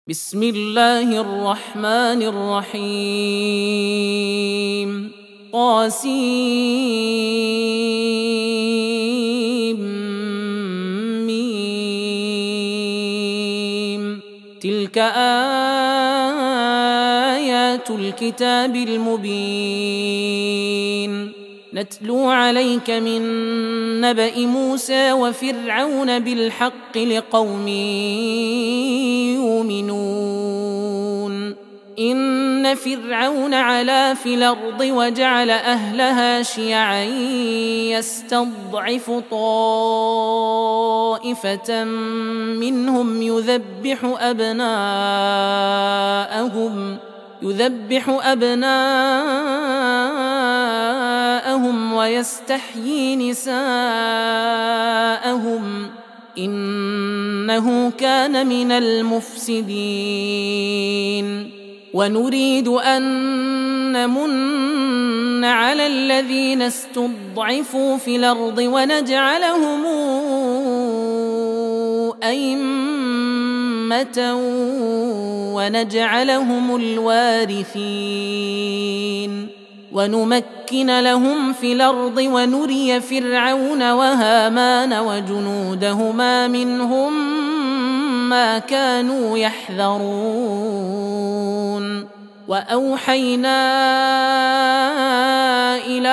بسم الله الرحمن الرحيم طاسيم تلك آيات الكتاب المبين نتلو عليك من نبأ موسى وفرعون بالحق لقوم يؤمنون إن فرعون علا في الأرض وجعل أهلها شيعا يستضعف طائفة منهم يذبح أبناءهم ويستحيي نساءهم إنه كان من المفسدين ونريد أن نمن على الذين استضعفوا في الأرض ونجعلهم أئمة ونجعلهم الوارثين ونمكن لهم في الأرض ونري فرعون وهامان وجنودهما منهم ما كانوا يحذرون وأوحينا إلى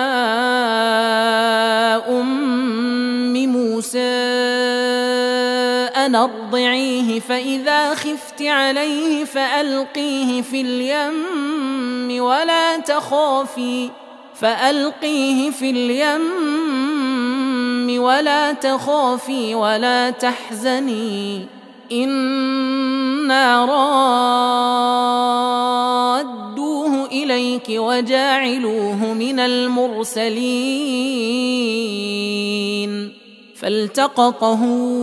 أم موسى أن أرضعيه فإذا خفت عليه فألقيه في اليم ولا تخافي ولا تحزني إنا رادوه إليك وجاعلوه من المرسلين فالتقطه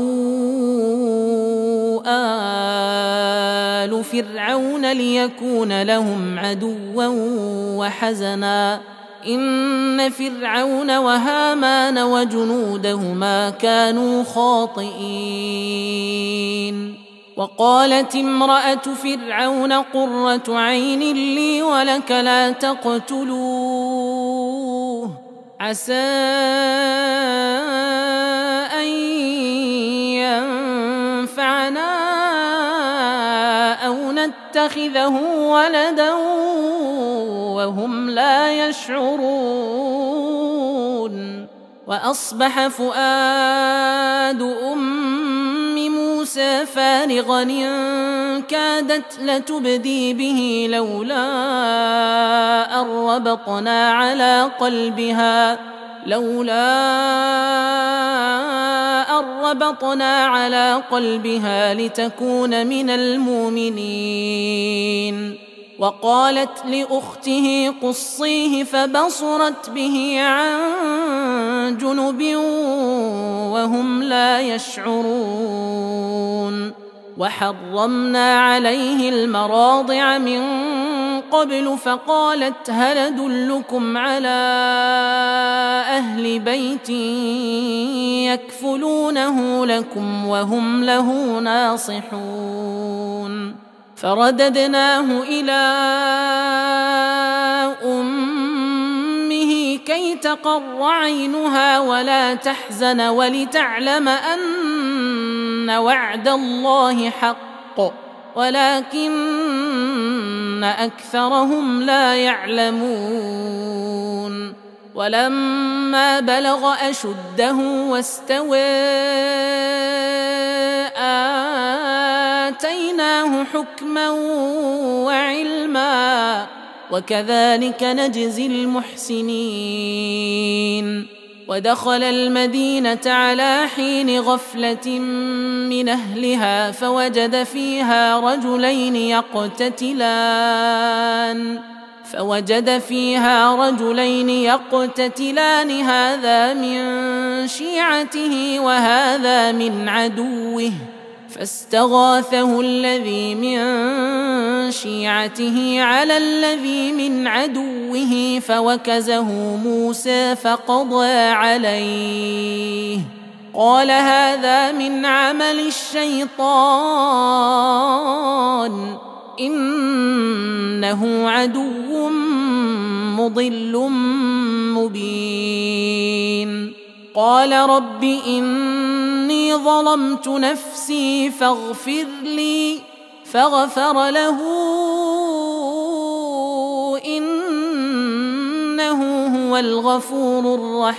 آل فرعون ليكون لهم عدوا وحزنا إن فرعون وهامان وجنودهما كانوا خاطئين وقالت امرأة فرعون قرة عين لي ولك لا تقتلوه عسى أن ينفعنا أو نتخذه ولدا وهم لا يشعرون وأصبح فؤاد أم موسى فارغا إن كادت لتبدي به لولا أن ربطنا على قلبها لتكون من المؤمنين وقالت لأخته قصيه فبصرت به عن جنب وهم لا يشعرون وحرمنا عليه المراضع من قبل فقالت هل أدلكم على أهل بيت يكفلونه لكم وهم له ناصحون فرددناه إلى أمه كي تقر عينها ولا تحزن ولتعلم أن وعد الله حق ولكن أكثرهم لا يعلمون ولما بلغ أشده واستوى آتيناه حكما وعلما وكذلك نجزي المحسنين ودخل المدينة على حين غفلة من أهلها فوجد فيها رجلين يقتتلان هذا من شيعته وهذا من عدوه فاستغاثه الذي من شيعته على الذي من عدوه فوكزه موسى فقضى عليه قال هذا من عمل الشيطان إنه عدو مضل مبين. قال رب إني ظلمت نفسي فاغفر لي، فغفر له إنه هو الغفور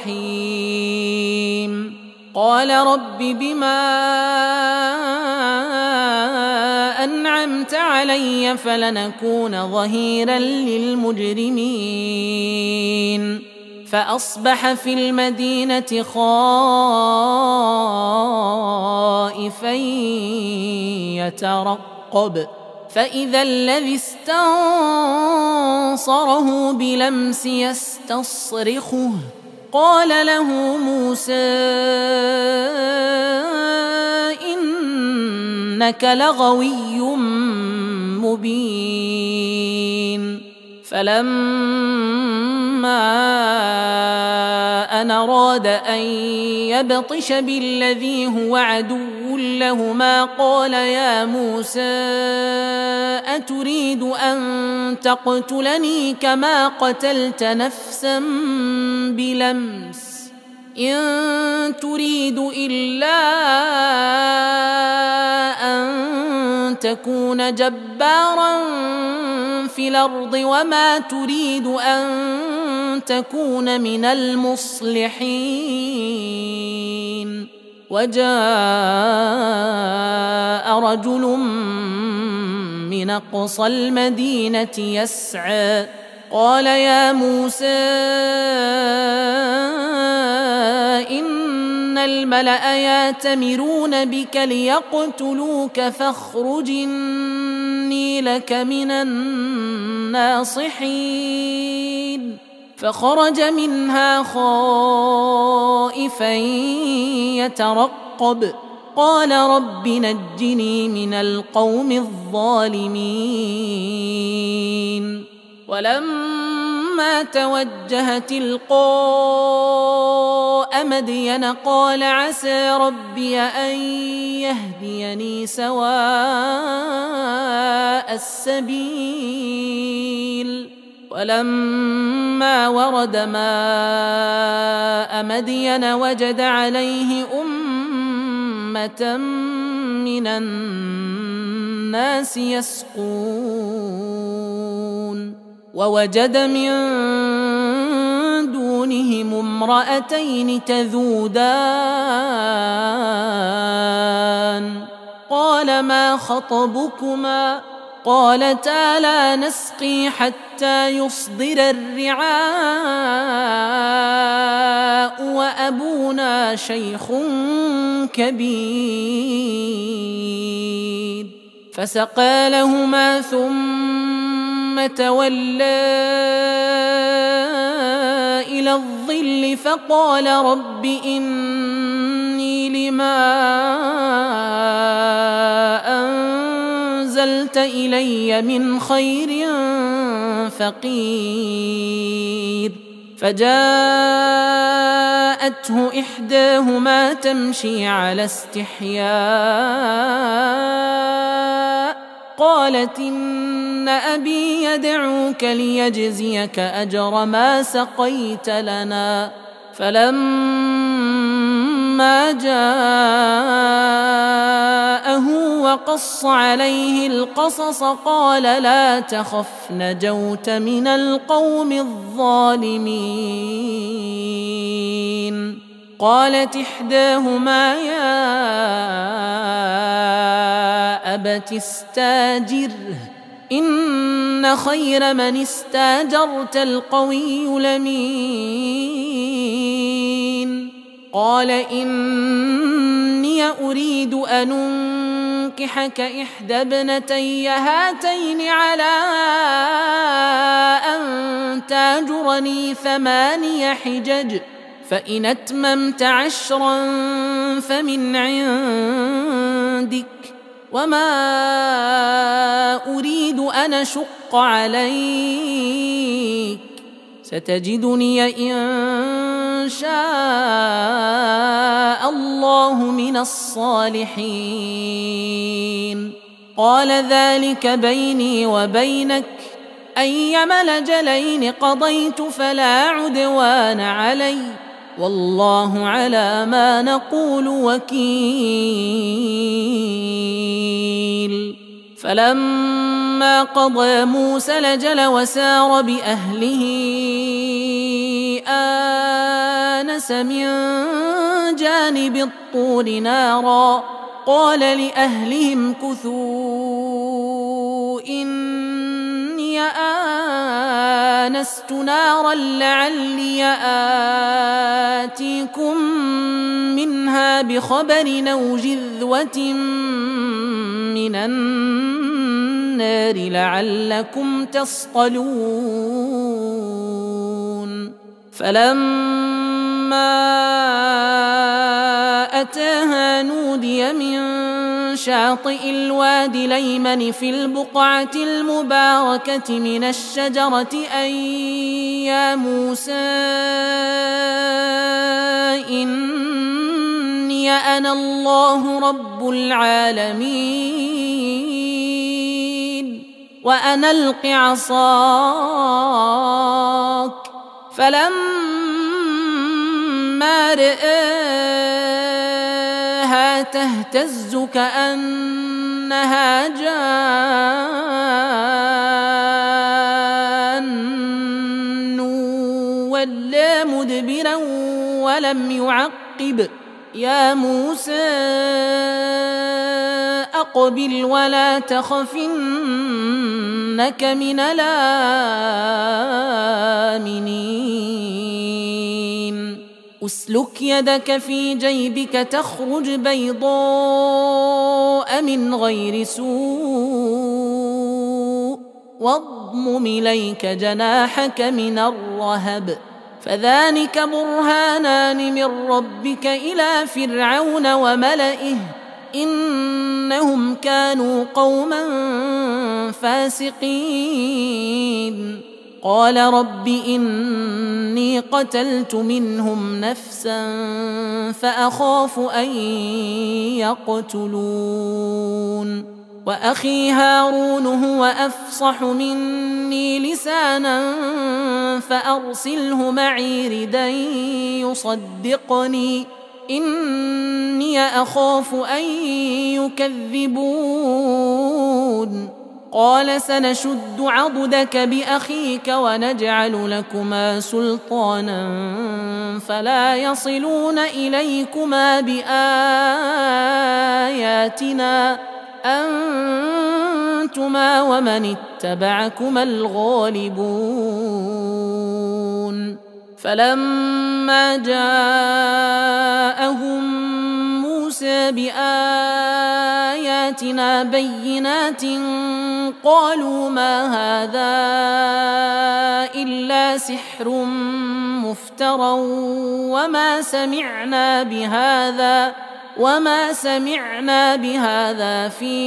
الرحيم. قال رب بما أنعمت علي فلنكون ظهيرا للمجرمين. فأصبح في المدينة خائفا يترقب، فإذا الذي استنصره بلمس يستصرخه. قال له موسى إنك لغوي مبين. فلما أن أراد أن يبطش بالذي هو عدو لهما قال يا موسى أتريد أن تقتلني كما قتلت نفسا بلمس؟ إن تريد إلا أن تكون جبارا في الأرض وما تريد أن تكون من المصلحين. وجاء رجل من أقصى المدينة يسعى قال يا موسى إن الملأ يأتمرون بك ليقتلوك فاخرج إني لك من الناصحين. فخرج منها خائفا يترقب قال رب نجني من القوم الظالمين. ولما توجه تلقاء مدين قال عسى ربي أن يهديني سواء السبيل. ولما ورد ماء مدين وجد عليه أمة من الناس يسقون ووجد من دونهم امرأتين تذودان قال ما خطبكما؟ قالتا لا نسقي حتى يصدر الرعاء وأبونا شيخ كبير. فسقى لهما ثم تولى إلى الظل فقال رب إني لما أنزلت إلي من خير فقير. فجاءته إحداهما تمشي على استحياء قالت إن أبي يدعوك ليجزيك أجر ما سقيت لنا. فلما جاءه وقص عليه القصص قال لا تخف نجوت من القوم الظالمين. قالت إحداهما يا أبت استاجره إن خير من استاجرت القوي الأمين. قال إني أريد أن أنكحك إحدى ابنتي هاتين على أن تاجرني 8 حجج فإن أتممت 10 فمن عندك وما أريد أن أشق عليك ستجدني إن شاء الله من الصالحين. قال ذلك بيني وبينك أيما الأجلين قضيت فلا عدوان علي والله على ما نقول وكيل. فلما قضى موسى الأجل وسار بأهله آنس من جانب الطور نارا قال لأهلهم كثوا إني آنست نارا لعلي آتيكم منها بخبر أو جذوة من النار لعلكم تصطلون. فلما أتاها نودي من شاطئ الوادي الأيمن في البقعة المباركة من الشجرة أن يا موسى إني أنا الله رب العالمين وأن ألق عصاك. فلما رآها تهتز كأنها جان ولا مدبرا ولم يعقب يا موسى أقبل ولا تخف إنك من الآمنين. أسلك يدك في جيبك تخرج بيضاء من غير سوء واضمم إليك جناحك من الرهب فذلك برهانان من ربك إلى فرعون وملئه إنهم كانوا قوما فاسقين. قال رب إني قتلت منهم نفسا فأخاف أن يقتلون وأخي هارون هو أفصح مني لسانا فأرسله معي ردا يصدقني إني أخاف أن يكذبون. قال سنشد عضدك بأخيك ونجعل لكما سلطانا فلا يصلون إليكما بآياتنا أنتما ومن اتبعكما الغالبون. فلما جاءهم موسى بآياتنا بينات قالوا ما هذا إلا سحر مفترى وما سمعنا بهذا في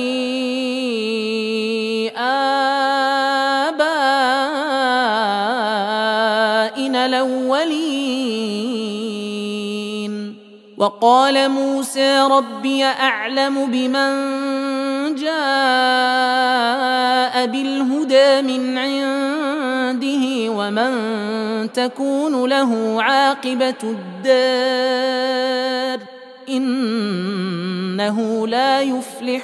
آبائنا الأولين. وقال موسى ربي أعلم بمن جاء بالهدى من عنده ومن تكون له عاقبة الدار إنه لا يفلح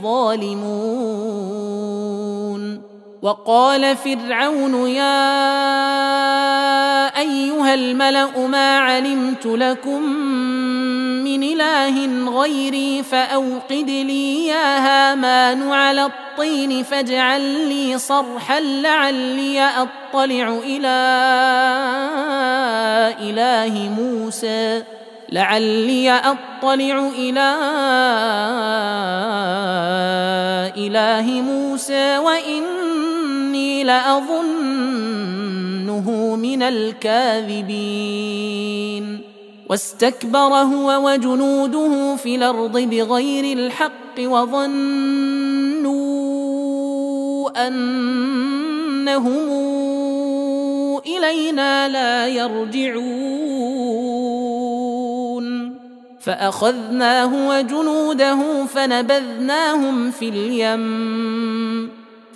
الظالمون. وقال فرعون يا أيها الملأ ما علمت لكم من إله غيري فأوقد لي يا هامان على الطين فاجعل لي صرحا لعلي أطلع إلى إله موسى وإني لأظنه من الكاذبين. واستكبر هو وجنوده في الأرض بغير الحق وظنوا أنهم إلينا لا يرجعون. فأخذناه وجنوده فنبذناهم في اليم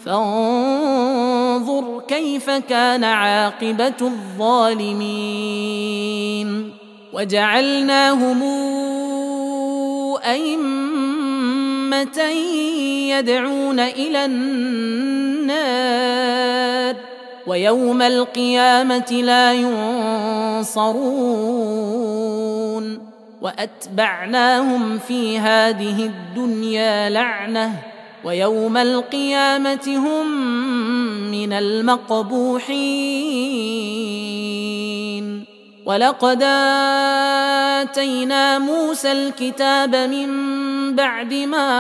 فانظر كيف كان عاقبة الظالمين وجعلناهم أئمة يدعون إلى النار ويوم القيامة لا ينصرون وأتبعناهم في هذه الدنيا لعنة ويوم القيامة هم من المقبوحين ولقد آتينا موسى الكتاب من بعد ما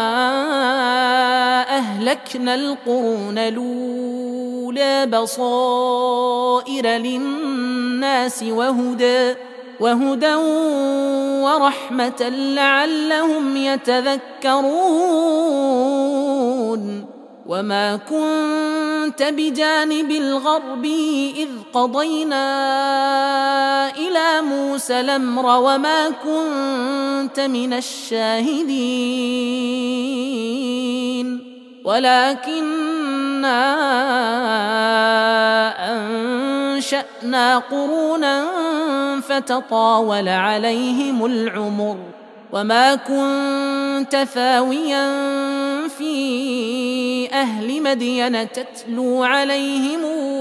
أهلكنا القرون الأولى بصائر للناس وهدى ورحمة لعلهم يتذكرون وما كنت بجانب الغربي إذ قضينا إلى موسى الأمر وما كنت من الشاهدين ولكننا أنشأنا قرونا فتطاول عليهم العمر وما كنت ثاويا في أهل مدين تتلو عليهم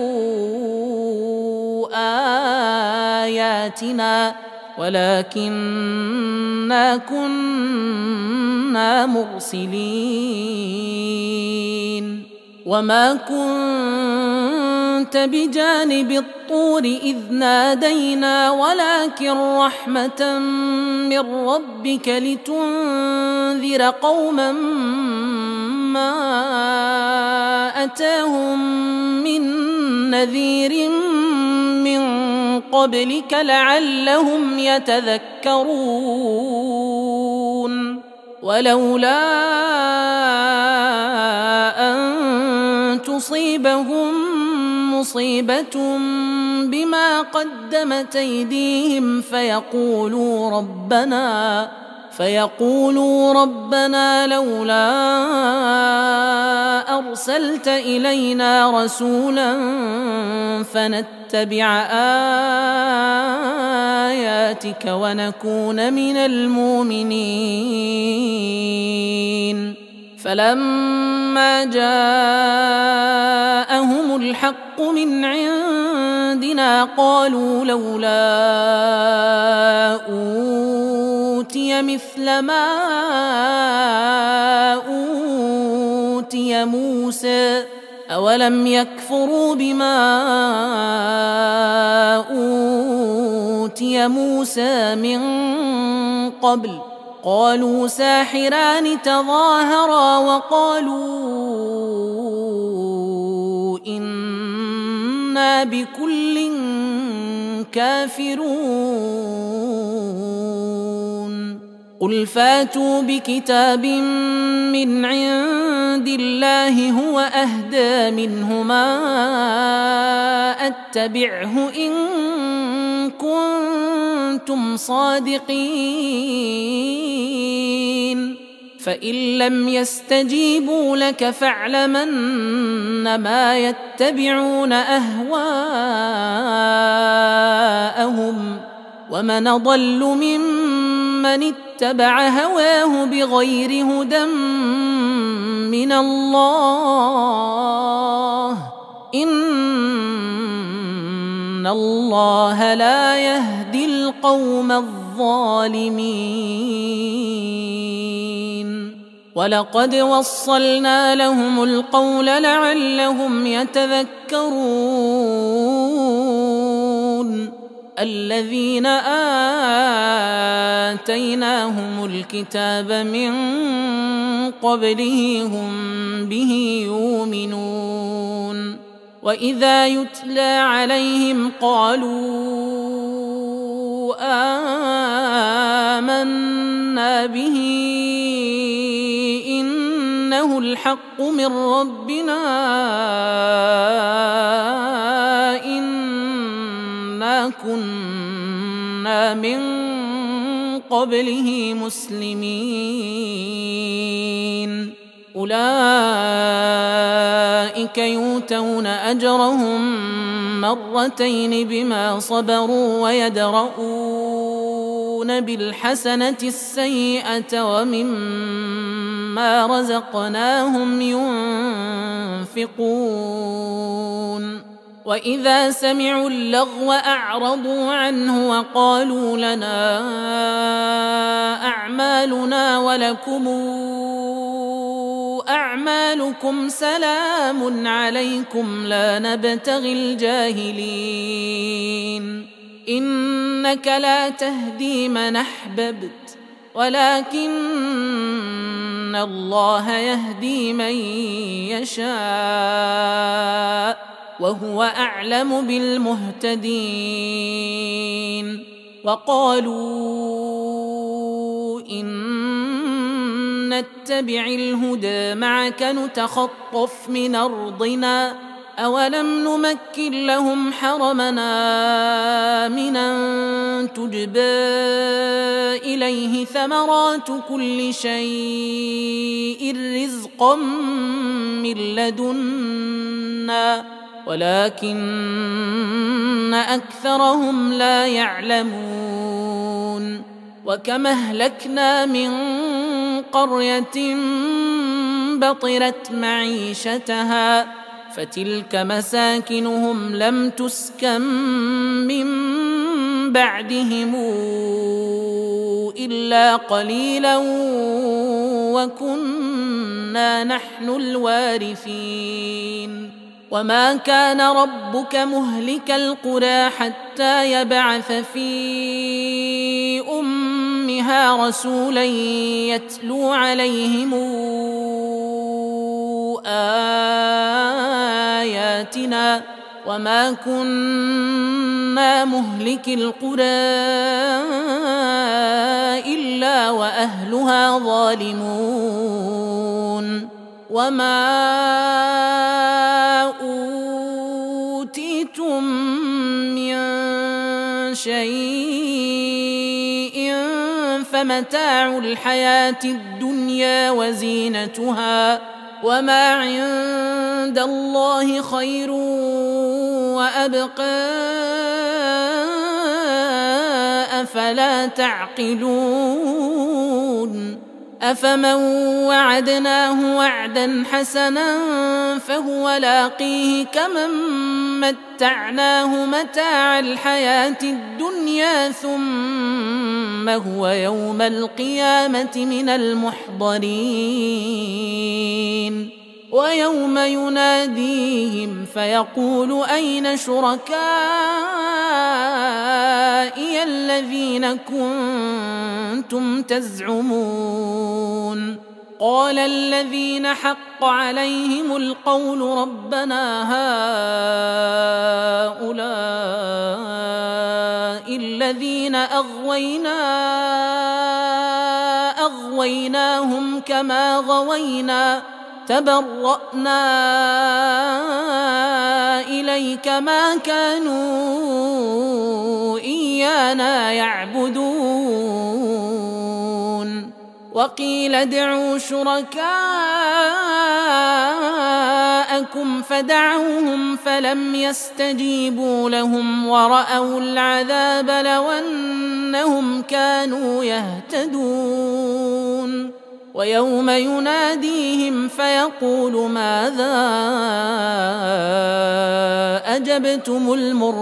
آياتنا ولكننا كنا مرسلين وما كنت بجانب الطور إذ نادينا ولكن رحمة من ربك لتنذر قوما ما أتاهم من نذير من قبلك لعلهم يتذكرون ولولا أن تصيبهم مصيبة بما قدمت أيديهم فيقولوا ربنا لولا أرسلت إلينا رسولا فنتبع آياتك ونكون من المؤمنين فلما جاءهم الحق من عندنا قالوا لولا أوتي مثل ما أوتي موسى أولم يكفروا بما أوتي موسى من قبل قالوا ساحران تظاهرا وقالوا إنا بكل كافرون قل فاتوا بكتاب من عند الله هو أهدى منهما أتبعه إن كنتم صادقين فإن لم يستجيبوا لك فاعلمن ما يتبعون أهواءهم ومن أضل ممن اتبع هواه بغير هدى من الله إن الله لا يهدي القوم الظالمين ولقد وصلنا لهم القول لعلهم يتذكرون الذين آتيناهم الكتاب من قبله هم به يؤمنون وإذا يتلى عليهم قالوا آمنا به إنه الحق من ربنا إنا كنا من قبله مسلمين أولئك يؤتون أجرهم مرتين بما صبروا ويدرؤون بالحسنة السيئة ومما رزقناهم ينفقون وإذا سمعوا اللغو أعرضوا عنه وقالوا لنا أعمالنا ولكم أعمالكم سلام عليكم لا نبتغي الجاهلين إنك لا تهدي من أحببت ولكن الله يهدي من يشاء وهو أعلم بالمهتدين وقالوا إن نتبع الهدى معك نتخطف من أرضنا أولم نمكن لهم حرمنا آمنا تجبى إليه ثمرات كل شيء رزقا من لدنا ولكن أكثرهم لا يعلمون وكم أهلكنا من قرية بطرت معيشتها فتلك مساكنهم لم تسكن من بعدهم إلا قليلا وكنا نحن الوارثين وما كان ربك مهلك القرى حتى يبعث في أمها رسولا يتلو عليهم آياتنا وما كنا مهلك القرى إلا وأهلها ظالمون وما أوتيتم من شيء فمتاع الحياة الدنيا وزينتها وما عند الله خير وأبقى أفلا تعقلون أفمن وعدناه وعدا حسنا فهو لاقيه كمن متعناه متاع الحياة الدنيا ثم هو يوم القيامة من المحضرين ويوم يناديهم فيقول أين شركائي الذين كنتم تزعمون قال الذين حق عليهم القول ربنا هؤلاء الذين أغويناهم كما غوينا تبرأنا إليك ما كانوا إيانا يعبدون وقيل ادعوا شركاءكم فدعوهم فلم يستجيبوا لهم ورأوا العذاب لو أنهم كانوا يهتدون ويوم يناديهم فيقول ماذا أجبتم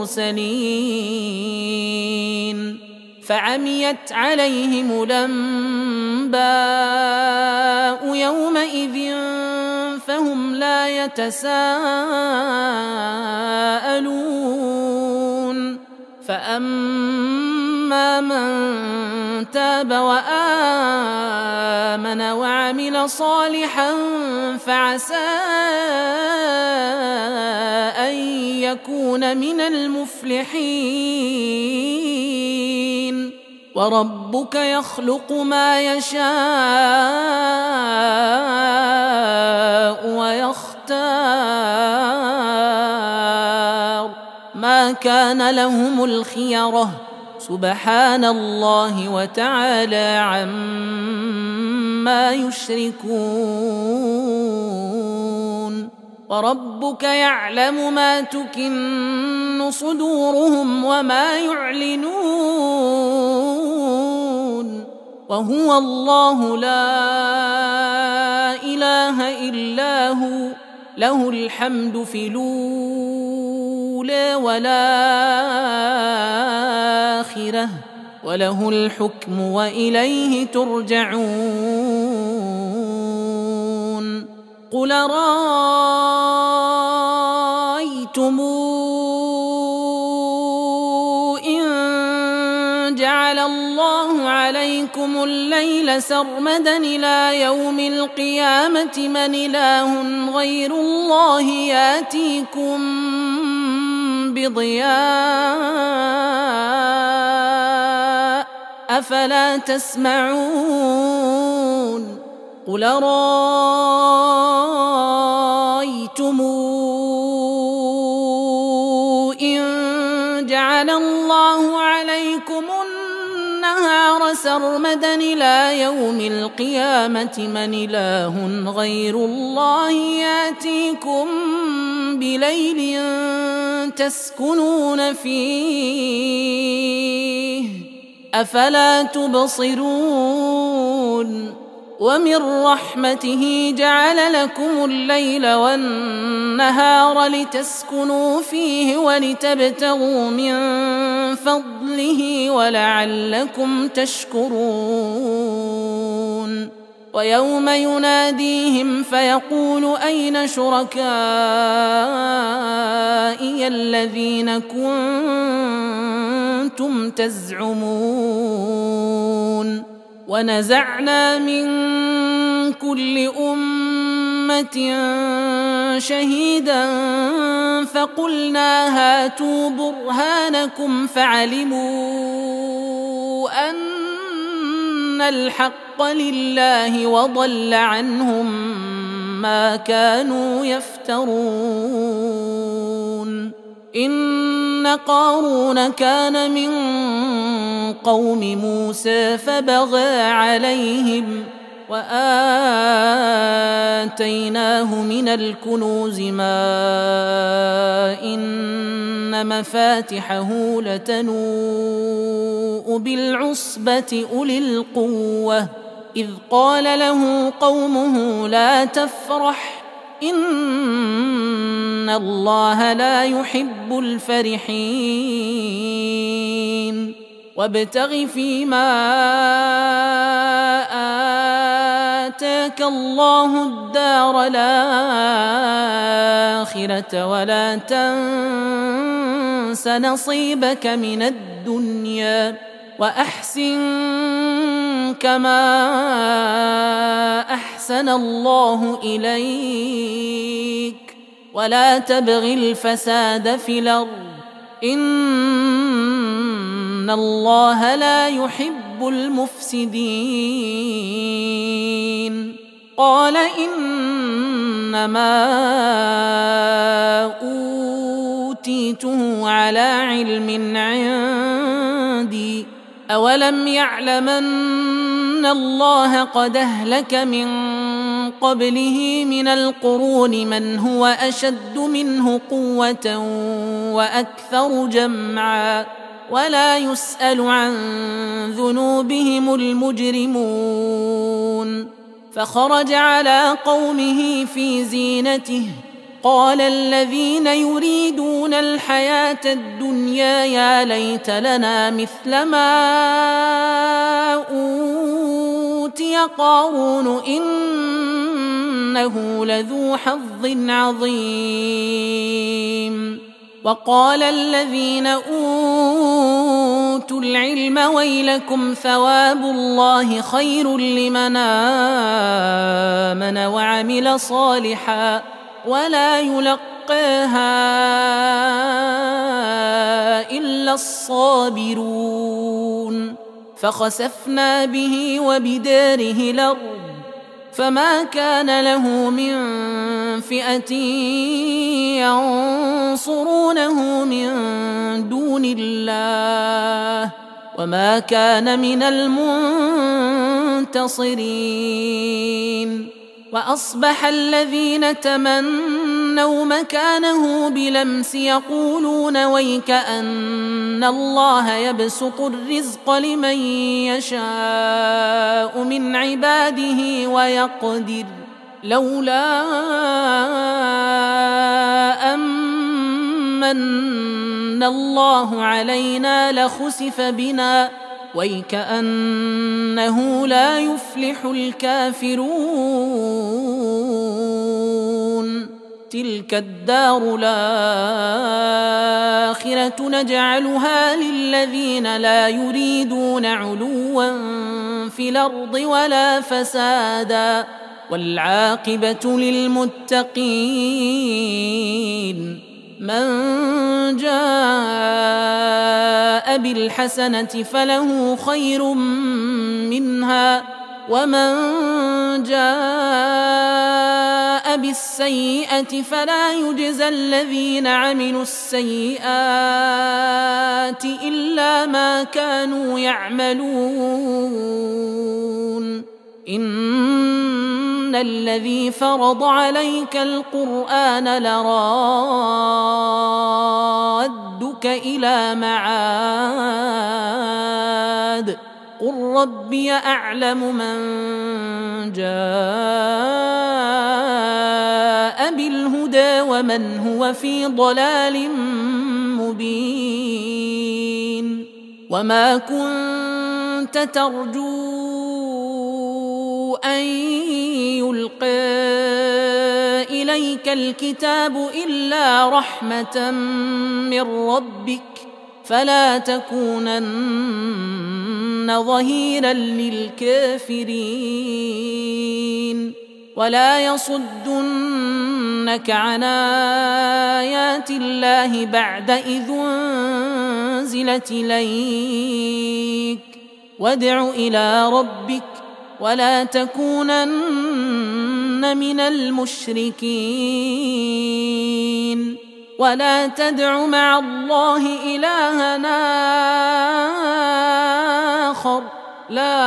المرسلين فعميت عليهم الأنباء يومئذ فهم لا يتساءلون فأما من تاب وآمن وعمل صالحا فعسى أن يكون من المفلحين وربك يخلق ما يشاء ويختار ما كان لهم الخيرة سبحان الله وتعالى عما يشركون وربك يعلم ما تكن صدورهم وما يعلنون وهو الله لا إله إلا هو له الحمد في الأولى والآخرة وله الحكم وإليه ترجعون قل رأيتم إن جعل الله عليكم الليل سرمدا إلى يوم القيامة من إله غير الله ياتيكم بضياء أفلا تسمعون قل رأيتم إن جعل الله عليكم النهار سرمدا إلى يوم القيامة من إله غير الله ياتيكم بليل تسكنون فيه أفلا تبصرون ومن رحمته جعل لكم الليل والنهار لتسكنوا فيه ولتبتغوا من فضله ولعلكم تشكرون ويوم يناديهم فيقول أين شركائي الذين كنتم تزعمون ونزعنا من كل أمة شهيدا فقلنا هاتوا برهانكم فعلموا أن الحق لله وضل عنهم ما كانوا يفترون إن قارون كان من قوم موسى فبغى عليهم وآتيناه من الكنوز ما إن مفاتحه لتنوء بالعصبة أولي القوة إذ قال له قومه لا تفرح إن الله لا يحب الفرحين وابتغ فيما آتاك الله الدار الآخرة ولا تنس نصيبك من الدنيا وأحسن كما أحسن الله إليك ولا تبغ الفساد في الأرض إن الله لا يحب المفسدين قال إنما أوتيته على علم عندي أولم يعلم أن الله قد أهلك من قبله من القرون من هو أشد منه قوة وأكثر جمعا ولا يسأل عن ذنوبهم المجرمون فخرج على قومه في زينته قال الذين يريدون الحياة الدنيا يا ليت لنا مثل ما أوتي قارون إنه لذو حظ عظيم وقال الذين أوتوا العلم ويلكم ثواب الله خير لمن آمن وعمل صالحا ولا يلقاها إلا الصابرون فخسفنا به وبداره الأرض فما كان له من فئة ينصرونه من دون الله وما كان من المنتصرين. وأصبح الذين تمنوا مكانه بلمس يقولون ويك أن الله يبسط الرزق لمن يشاء من عباده ويقدر لولا أمن الله علينا لخسف بنا ويكأنه لا يفلح الكافرون. تلك الدار الآخرة نجعلها للذين لا يريدون علوا في الأرض ولا فسادا والعاقبة للمتقين. من جاء بالحسنة فله خير منها ومن جاء بالسيئة فلا يجزى الذين عملوا السيئات إلا ما كانوا يعملون. إن الذي فرض عليك القرآن لرادك إلى معاد قل ربي أعلم من جاء بالهدى ومن هو في ضلال مبين. وما كنت ترجو أن يلقى إليك الكتاب إلا رحمة من ربك فلا تكونن ظهيرا للكافرين. ولا يصدنك عن آيات الله بعد إذ أنزلت إليك وادع إلى ربك ولا تكونن من المشركين. ولا تدع مع الله إلها آخر لا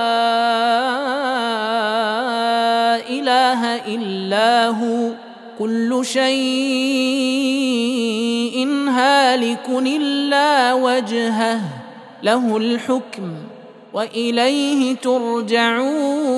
إله إلا هو كل شيء هالك إلا وجهه له الحكم وإليه ترجعون.